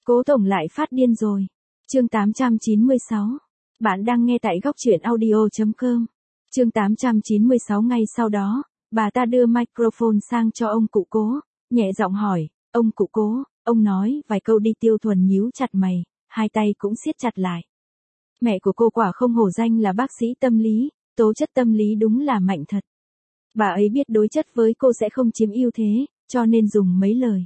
Cố tổng lại phát điên rồi. Chương 896. Bạn đang nghe tại góc truyện audio.com. Chương 896. Ngay sau đó, bà ta đưa microphone sang cho ông cụ Cố, nhẹ giọng hỏi, ông cụ Cố, ông nói vài câu đi. Tiêu Thuần nhíu chặt mày, hai tay cũng siết chặt lại. Mẹ của cô quả không hổ danh là bác sĩ tâm lý, tố chất tâm lý đúng là mạnh thật. Bà ấy biết đối chất với cô sẽ không chiếm ưu thế, cho nên dùng mấy lời.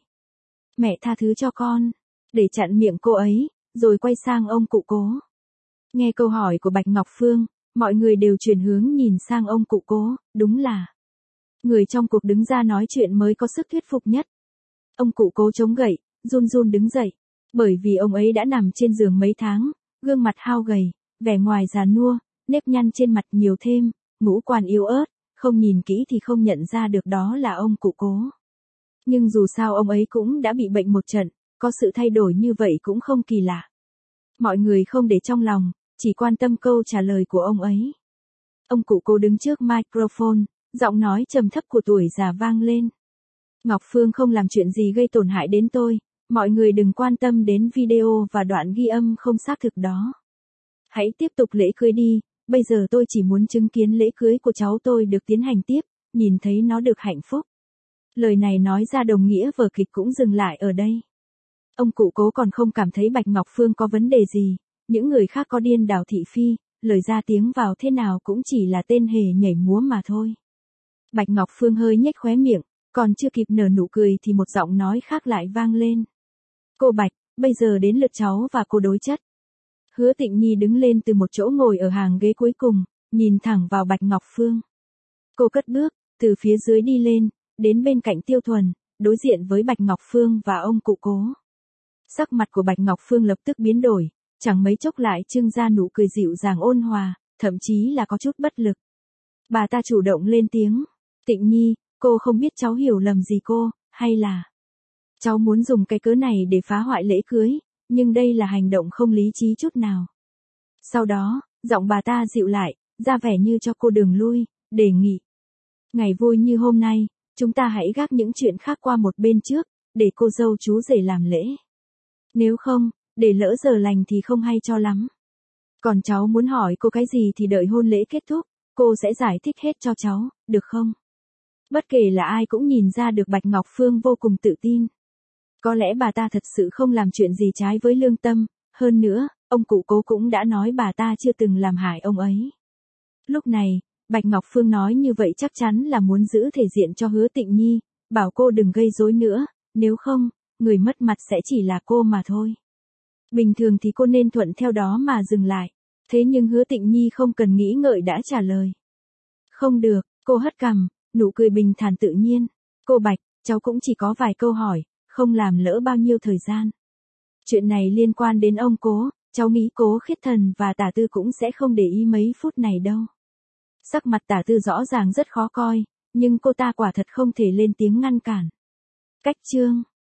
Mẹ tha thứ cho con, để chặn miệng cô ấy, rồi quay sang ông cụ Cố. Nghe câu hỏi của Bạch Ngọc Phương, mọi người đều chuyển hướng nhìn sang ông cụ Cố, đúng là người trong cuộc đứng ra nói chuyện mới có sức thuyết phục nhất. Ông cụ Cố chống gậy, run run đứng dậy, bởi vì ông ấy đã nằm trên giường mấy tháng, gương mặt hao gầy, vẻ ngoài già nua, nếp nhăn trên mặt nhiều thêm, ngũ quan yếu ớt, không nhìn kỹ thì không nhận ra được đó là ông cụ Cố. Nhưng dù sao ông ấy cũng đã bị bệnh một trận, có sự thay đổi như vậy cũng không kỳ lạ. Mọi người không để trong lòng, chỉ quan tâm câu trả lời của ông ấy. Ông cụ Cố đứng trước microphone, giọng nói trầm thấp của tuổi già vang lên. Ngọc Phương không làm chuyện gì gây tổn hại đến tôi, mọi người đừng quan tâm đến video và đoạn ghi âm không xác thực đó. Hãy tiếp tục lễ cưới đi, bây giờ tôi chỉ muốn chứng kiến lễ cưới của cháu tôi được tiến hành tiếp, nhìn thấy nó được hạnh phúc. Lời này nói ra đồng nghĩa vở kịch cũng dừng lại ở đây. Ông cụ Cố còn không cảm thấy Bạch Ngọc Phương có vấn đề gì, những người khác có điên đảo thị phi, lời ra tiếng vào thế nào cũng chỉ là tên hề nhảy múa mà thôi. Bạch Ngọc Phương hơi nhếch khóe miệng, còn chưa kịp nở nụ cười thì một giọng nói khác lại vang lên. Cô Bạch, bây giờ đến lượt cháu và cô đối chất. Hứa Tịnh Nhi đứng lên từ một chỗ ngồi ở hàng ghế cuối cùng, nhìn thẳng vào Bạch Ngọc Phương. Cô cất bước, từ phía dưới đi lên, đến bên cạnh Tiêu Thuần, đối diện với Bạch Ngọc Phương và ông cụ Cố. Sắc mặt của Bạch Ngọc Phương lập tức biến đổi, chẳng mấy chốc lại trưng ra nụ cười dịu dàng ôn hòa, thậm chí là có chút bất lực. Bà ta chủ động lên tiếng, Tịnh Nhi, cô không biết cháu hiểu lầm gì cô, hay là cháu muốn dùng cái cớ này để phá hoại lễ cưới, nhưng đây là hành động không lý trí chút nào. Sau đó, giọng bà ta dịu lại, ra vẻ như cho cô đường lui, đề nghị. Ngày vui như hôm nay, chúng ta hãy gác những chuyện khác qua một bên trước, để cô dâu chú rể làm lễ. Nếu không, để lỡ giờ lành thì không hay cho lắm. Còn cháu muốn hỏi cô cái gì thì đợi hôn lễ kết thúc, cô sẽ giải thích hết cho cháu, được không? Bất kể là ai cũng nhìn ra được Bạch Ngọc Phương vô cùng tự tin. Có lẽ bà ta thật sự không làm chuyện gì trái với lương tâm, hơn nữa, ông cụ Cố cũng đã nói bà ta chưa từng làm hại ông ấy. Lúc này, Bạch Ngọc Phương nói như vậy chắc chắn là muốn giữ thể diện cho Hứa Tịnh Nhi, bảo cô đừng gây rối nữa, nếu không, người mất mặt sẽ chỉ là cô mà thôi. Bình thường thì cô nên thuận theo đó mà dừng lại, thế nhưng Hứa Tịnh Nhi không cần nghĩ ngợi đã trả lời. Không được, cô hất cằm, nụ cười bình thản tự nhiên. Cô Bạch, cháu cũng chỉ có vài câu hỏi, không làm lỡ bao nhiêu thời gian. Chuyện này liên quan đến ông Cố, cháu nghĩ Cố Khiết Thần và Tả Tư cũng sẽ không để ý mấy phút này đâu. Sắc mặt Tả Tư rõ ràng rất khó coi, nhưng cô ta quả thật không thể lên tiếng ngăn cản. Cách chương